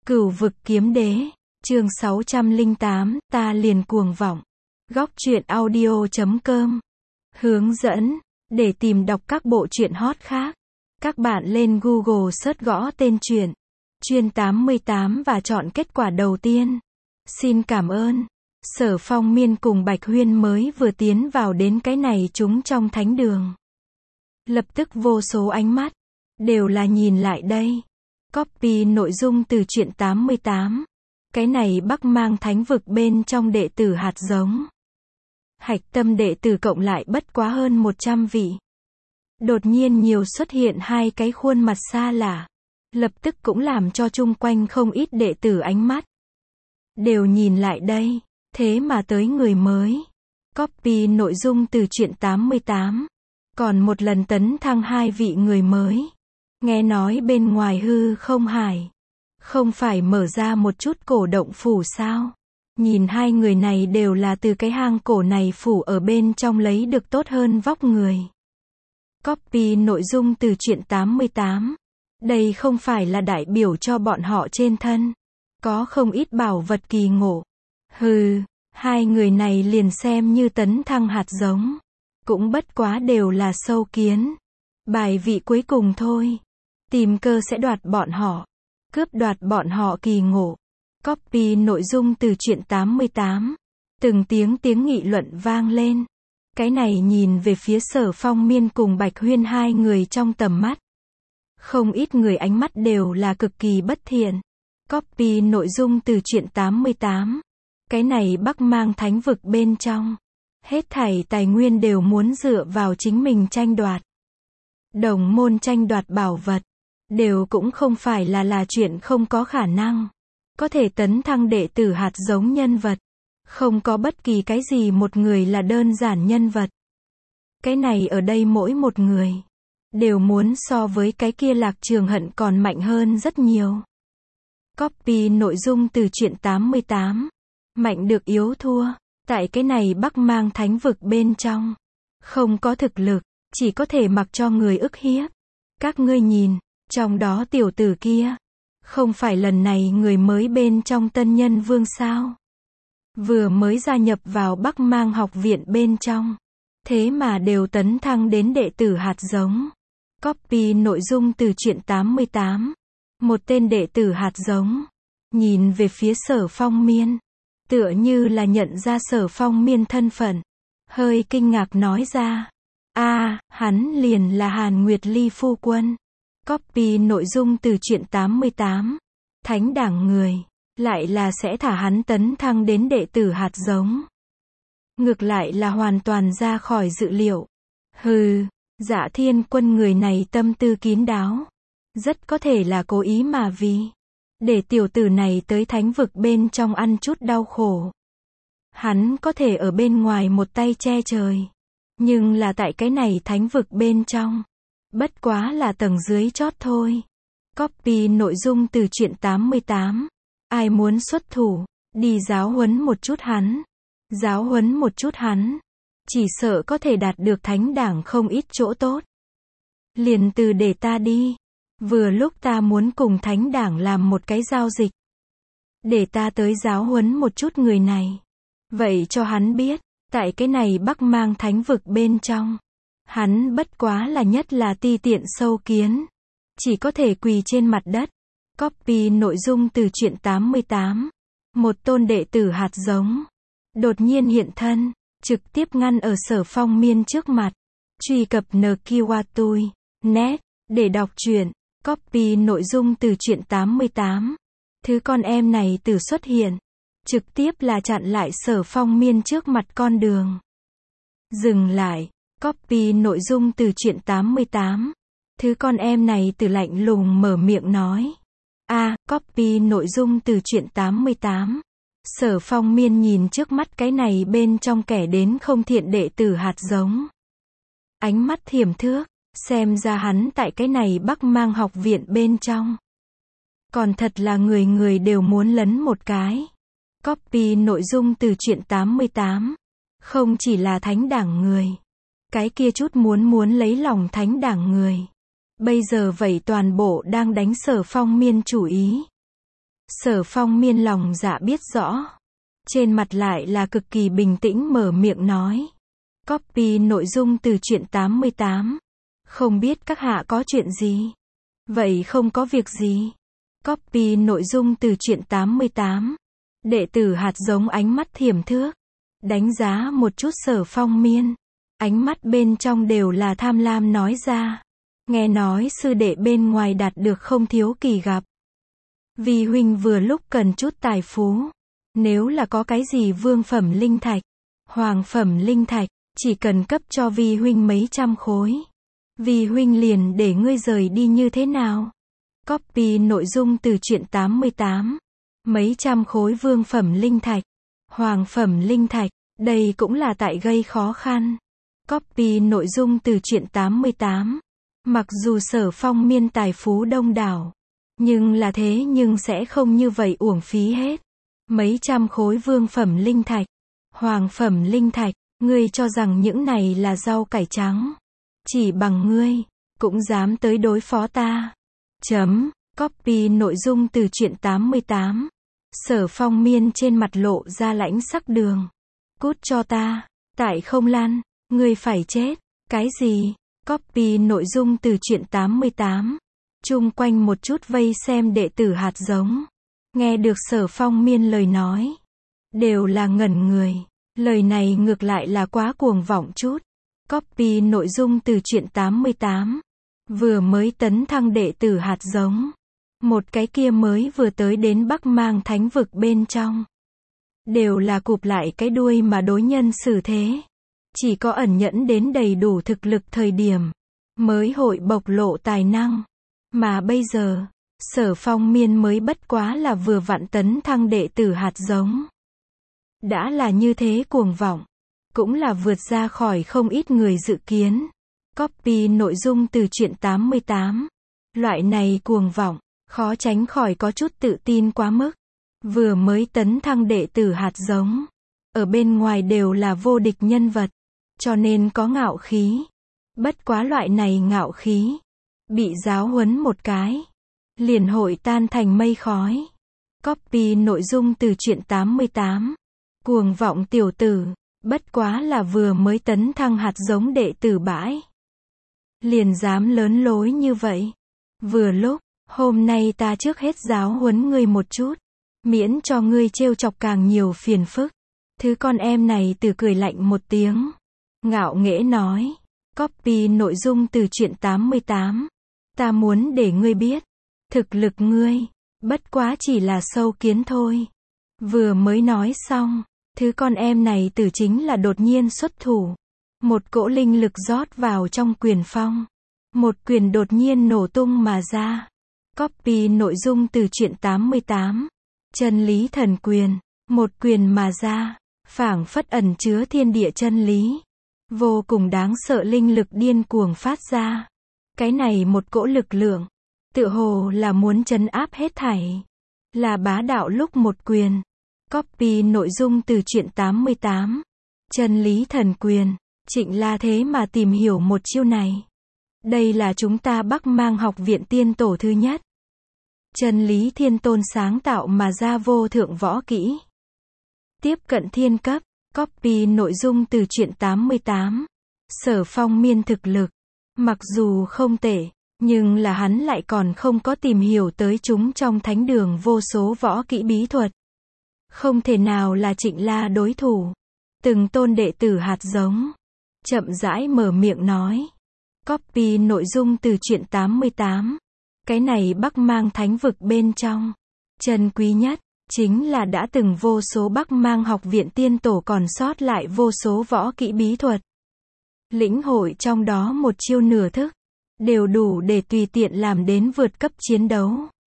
Cửu vực kiếm đế, chương 608, ta liền cuồng vọng. Góc truyện audio.com. Hướng dẫn, để tìm đọc các bộ truyện hot khác. Các bạn lên Google search gõ tên truyện, Chuyên 88 và chọn kết quả đầu tiên. Xin cảm ơn. Sở Phong Miên cùng Bạch Huyên mới vừa tiến vào đến cái này chúng trong thánh đường. Lập tức vô số ánh mắt, đều là nhìn lại đây. Copy nội dung từ truyện 88. Cái này Bắc Mang thánh vực bên trong đệ tử hạt giống. Hạch tâm đệ tử cộng lại bất quá hơn 100 vị. Đột nhiên nhiều xuất hiện hai cái khuôn mặt xa lạ. Lập tức cũng làm cho chung quanh không ít đệ tử ánh mắt. Đều nhìn lại đây. Thế mà tới người mới. Copy nội dung từ truyện 88. Còn một lần tấn thăng hai vị người mới. Nghe nói bên ngoài hư không hải. Không phải mở ra một chút cổ động phủ sao? Nhìn hai người này đều là từ cái hang cổ này phủ ở bên trong lấy được tốt hơn vóc người. Copy nội dung từ truyện 88. Đây không phải là đại biểu cho bọn họ trên thân. Có không ít bảo vật kỳ ngộ. Hừ, hai người này liền xem như tấn thăng hạt giống. Cũng bất quá đều là sâu kiến. Bài vị cuối cùng thôi. Tìm cơ sẽ đoạt bọn họ. Cướp đoạt bọn họ kỳ ngộ. Copy nội dung từ truyện 88. Từng tiếng nghị luận vang lên. Cái này nhìn về phía Sở Phong Miên cùng Bạch Huyên hai người trong tầm mắt. Không ít người ánh mắt đều là cực kỳ bất thiện. Copy nội dung từ truyện 88. Cái này Bắc Mang thánh vực bên trong. Hết thảy tài nguyên đều muốn dựa vào chính mình tranh đoạt. Đồng môn tranh đoạt bảo vật. Đều cũng không phải là chuyện không có khả năng. Có thể tấn thăng đệ tử hạt giống nhân vật. Không có bất kỳ cái gì một người là đơn giản nhân vật. Cái này ở đây mỗi một người. Đều muốn so với cái kia Lạc Trường Hận còn mạnh hơn rất nhiều. Copy nội dung từ truyện 88. Mạnh được yếu thua. Tại cái này Bắc Mang thánh vực bên trong. Không có thực lực. Chỉ có thể mặc cho người ức hiếp. Các ngươi nhìn. Trong đó tiểu tử kia. Không phải lần này người mới bên trong Tân Nhân Vương sao. Vừa mới gia nhập vào Bắc Mang học viện bên trong. Thế mà đều tấn thăng đến đệ tử hạt giống. Copy nội dung từ truyện 88. Một tên đệ tử hạt giống. Nhìn về phía Sở Phong Miên. Tựa như là nhận ra Sở Phong Miên thân phận. Hơi kinh ngạc nói ra. Hắn liền là Hàn Nguyệt Ly phu quân. Copy nội dung từ truyện 88. Thánh đảng người. Lại là sẽ thả hắn tấn thăng đến đệ tử hạt giống. Ngược lại là hoàn toàn ra khỏi dự liệu. Hừ, Dạ Thiên Quân người này tâm tư kín đáo. Rất có thể là cố ý mà vì. Để tiểu tử này tới thánh vực bên trong ăn chút đau khổ. Hắn có thể ở bên ngoài một tay che trời. Nhưng là tại cái này thánh vực bên trong. Bất quá là tầng dưới chót thôi. Copy nội dung từ truyện 88. Ai muốn xuất thủ, đi giáo huấn một chút hắn. Giáo huấn một chút hắn. Chỉ sợ có thể đạt được thánh đảng không ít chỗ tốt. Liền từ để ta đi. Vừa lúc ta muốn cùng thánh đảng làm một cái giao dịch. Để ta tới giáo huấn một chút người này. Vậy cho hắn biết, tại cái này Bắc Mang thánh vực bên trong. Hắn bất quá là nhất là ti tiện sâu kiến. Chỉ có thể quỳ trên mặt đất. Copy nội dung từ truyện 88. Một tôn đệ tử hạt giống. Đột nhiên hiện thân. Trực tiếp ngăn ở Sở Phong Miên trước mặt. Truy cập nkiwatui.net. Để đọc truyện. Copy nội dung từ truyện 88. Thứ con em này từ xuất hiện. Trực tiếp là chặn lại Sở Phong Miên trước mặt con đường. Dừng lại. Copy nội dung từ truyện 88. Thứ con em này từ lạnh lùng mở miệng nói. Copy nội dung từ truyện 88. Sở Phong Miên nhìn trước mắt cái này bên trong kẻ đến không thiện đệ tử hạt giống. Ánh mắt thiểm thước, xem ra hắn tại cái này Bắc Mang học viện bên trong. Còn thật là người người đều muốn lấn một cái. Copy nội dung từ truyện 88. Không chỉ là thánh đảng người. Cái kia chút muốn lấy lòng thánh đảng người. Bây giờ vậy toàn bộ đang đánh Sở Phong Miên chủ ý. Sở Phong Miên lòng dạ biết rõ. Trên mặt lại là cực kỳ bình tĩnh mở miệng nói. Copy nội dung từ truyện 88. Không biết các hạ có chuyện gì? Vậy không có việc gì. Copy nội dung từ truyện 88. Đệ tử hạt giống ánh mắt thiểm thước. Đánh giá một chút Sở Phong Miên. Ánh mắt bên trong đều là tham lam nói ra. Nghe nói sư đệ bên ngoài đạt được không thiếu kỳ gặp. Vi huynh vừa lúc cần chút tài phú. Nếu là có cái gì vương phẩm linh thạch, hoàng phẩm linh thạch, chỉ cần cấp cho vi huynh mấy trăm khối. Vi huynh liền để ngươi rời đi như thế nào? Copy nội dung từ truyện 88. Mấy trăm khối vương phẩm linh thạch, hoàng phẩm linh thạch, đây cũng là tại gây khó khăn. Copy nội dung từ truyện 88. Mặc dù Sở Phong Miên tài phú đông đảo, nhưng là thế nhưng sẽ không như vậy uổng phí hết. Mấy trăm khối vương phẩm linh thạch, hoàng phẩm linh thạch, ngươi cho rằng những này là rau cải trắng. Chỉ bằng ngươi, cũng dám tới đối phó ta. Copy nội dung từ truyện 88. Sở Phong Miên trên mặt lộ ra lãnh sắc đường. Cút cho ta, tại không lan, ngươi phải chết. Cái gì? Copy nội dung từ truyện 88. Chung quanh một chút vây xem đệ tử hạt giống. Nghe được Sở Phong Miên lời nói. Đều là ngẩn người. Lời này ngược lại là quá cuồng vọng chút. Copy nội dung từ truyện 88. Vừa mới tấn thăng đệ tử hạt giống. Một cái kia mới vừa tới đến Bắc Mang Thánh vực bên trong. Đều là cụp lại cái đuôi mà đối nhân xử thế. Chỉ có ẩn nhẫn đến đầy đủ thực lực thời điểm, mới hội bộc lộ tài năng. Mà bây giờ, Sở Phong Miên mới bất quá là vừa vặn tấn thăng đệ tử hạt giống. Đã là như thế cuồng vọng, cũng là vượt ra khỏi không ít người dự kiến. Copy nội dung từ truyện 88. Loại này cuồng vọng, khó tránh khỏi có chút tự tin quá mức. Vừa mới tấn thăng đệ tử hạt giống, ở bên ngoài đều là vô địch nhân vật, cho nên có ngạo khí. Bất quá loại này ngạo khí, bị giáo huấn một cái, liền hội tan thành mây khói. Copy nội dung từ truyện 88. Cuồng vọng tiểu tử, bất quá là vừa mới tấn thăng hạt giống đệ tử bãi. Liền dám lớn lối như vậy. Vừa lúc, hôm nay ta trước hết giáo huấn ngươi một chút, miễn cho ngươi trêu chọc càng nhiều phiền phức. Thứ con em này từ cười lạnh một tiếng, ngạo nghễ nói. Copy nội dung từ truyện 88. Ta muốn để ngươi biết, thực lực ngươi, bất quá chỉ là sâu kiến thôi. Vừa mới nói xong, thứ con em này từ chính là đột nhiên xuất thủ. Một cỗ linh lực rót vào trong quyền phong. Một quyền đột nhiên nổ tung mà ra. Copy nội dung từ truyện 88. Chân lý thần quyền. Một quyền mà ra, phảng phất ẩn chứa thiên địa chân lý. Vô cùng đáng sợ linh lực điên cuồng phát ra. Cái này một cỗ lực lượng, tựa hồ là muốn trấn áp hết thảy. Là bá đạo lúc một quyền. Copy nội dung từ truyện 88. Chân lý thần quyền. Trịnh La thế mà tìm hiểu một chiêu này. Đây là chúng ta Bắc Mang học viện tiên tổ thứ nhất. Chân lý thiên tôn sáng tạo mà ra vô thượng võ kỹ. Tiếp cận thiên cấp. Copy nội dung từ truyện 88. Sở Phong Miên thực lực, mặc dù không tệ, nhưng là hắn lại còn không có tìm hiểu tới chúng trong thánh đường vô số võ kỹ bí thuật. Không thể nào là Trịnh La đối thủ. Từng tôn đệ tử hạt giống, chậm rãi mở miệng nói. Copy nội dung từ truyện 88. Cái này Bắc Mang Thánh vực bên trong, chân quý nhất, chính là đã từng vô số Bắc Mang học viện tiên tổ còn sót lại vô số võ kỹ bí thuật. Lĩnh hội trong đó một chiêu nửa thức, đều đủ để tùy tiện làm đến vượt cấp chiến đấu.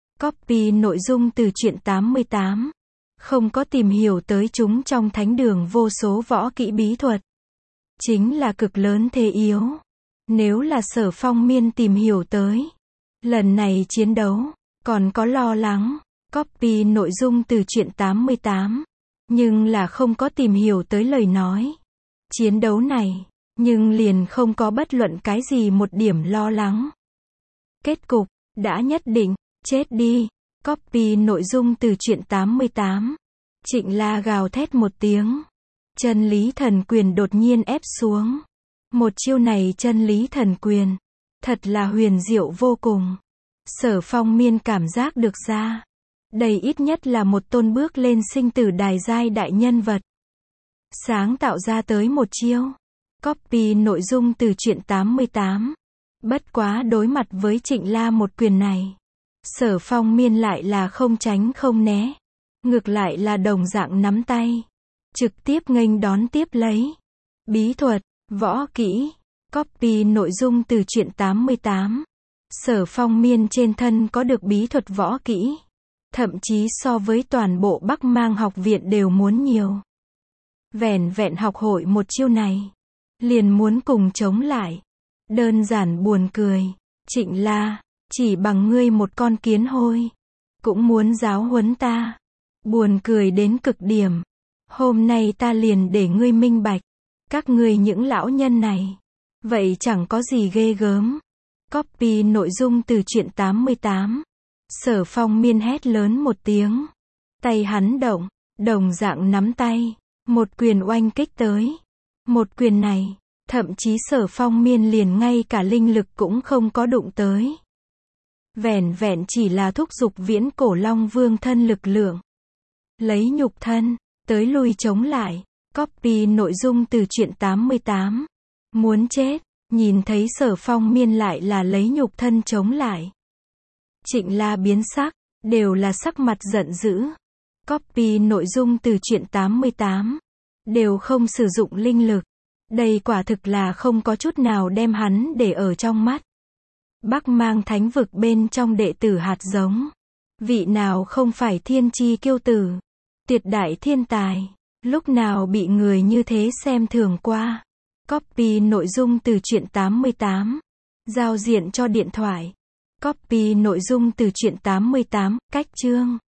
Copy nội dung từ truyện 88. Không có tìm hiểu tới chúng trong thánh đường vô số võ kỹ bí thuật. Chính là cực lớn thế yếu. Nếu là Sở Phong Miên tìm hiểu tới, lần này chiến đấu, còn có lo lắng. Copy nội dung từ truyện 88. Nhưng là không có tìm hiểu tới lời nói. Chiến đấu này, nhưng liền không có bất luận cái gì một điểm lo lắng. Kết cục, đã nhất định, chết đi. Copy nội dung từ truyện 88. Trịnh La gào thét một tiếng. Chân lý thần quyền đột nhiên ép xuống. Một chiêu này chân lý thần quyền. Thật là huyền diệu vô cùng. Sở Phong Miên cảm giác được ra. Đây ít nhất là một tôn bước lên sinh tử đài giai đại nhân vật. Sáng tạo ra tới một chiêu. Copy nội dung từ truyện 88. Bất quá đối mặt với Trịnh La một quyền này. Sở Phong Miên lại là không tránh không né. Ngược lại là đồng dạng nắm tay. Trực tiếp nghênh đón tiếp lấy. Bí thuật, võ kỹ. Copy nội dung từ truyện 88. Sở Phong Miên trên thân có được bí thuật võ kỹ. Thậm chí so với toàn bộ Bắc Mang học viện đều muốn nhiều. Vẻn vẹn học hội một chiêu này. Liền muốn cùng chống lại. Đơn giản buồn cười. Trịnh La, chỉ bằng ngươi một con kiến hôi. Cũng muốn giáo huấn ta. Buồn cười đến cực điểm. Hôm nay ta liền để ngươi minh bạch. Các ngươi những lão nhân này. Vậy chẳng có gì ghê gớm. Copy nội dung từ truyện 88. Sở Phong Miên hét lớn một tiếng. Tay hắn động, đồng dạng nắm tay. Một quyền oanh kích tới. Một quyền này, thậm chí Sở Phong Miên liền ngay cả linh lực cũng không có đụng tới. Vẻn vẹn chỉ là thúc giục viễn cổ Long Vương thân lực lượng. Lấy nhục thân, tới lui chống lại. Copy nội dung từ truyện 88. Muốn chết, nhìn thấy Sở Phong Miên lại là lấy nhục thân chống lại. Trịnh La biến sắc, đều là sắc mặt giận dữ. Copy nội dung từ truyện 88. Đều không sử dụng linh lực. Đây quả thực là không có chút nào đem hắn để ở trong mắt. Bắc Mang thánh vực bên trong đệ tử hạt giống. Vị nào không phải thiên chi kiêu tử. Tuyệt đại thiên tài. Lúc nào bị người như thế xem thường qua. Copy nội dung từ truyện 88. Giao diện cho điện thoại. Copy nội dung từ truyện 88. Cách chương.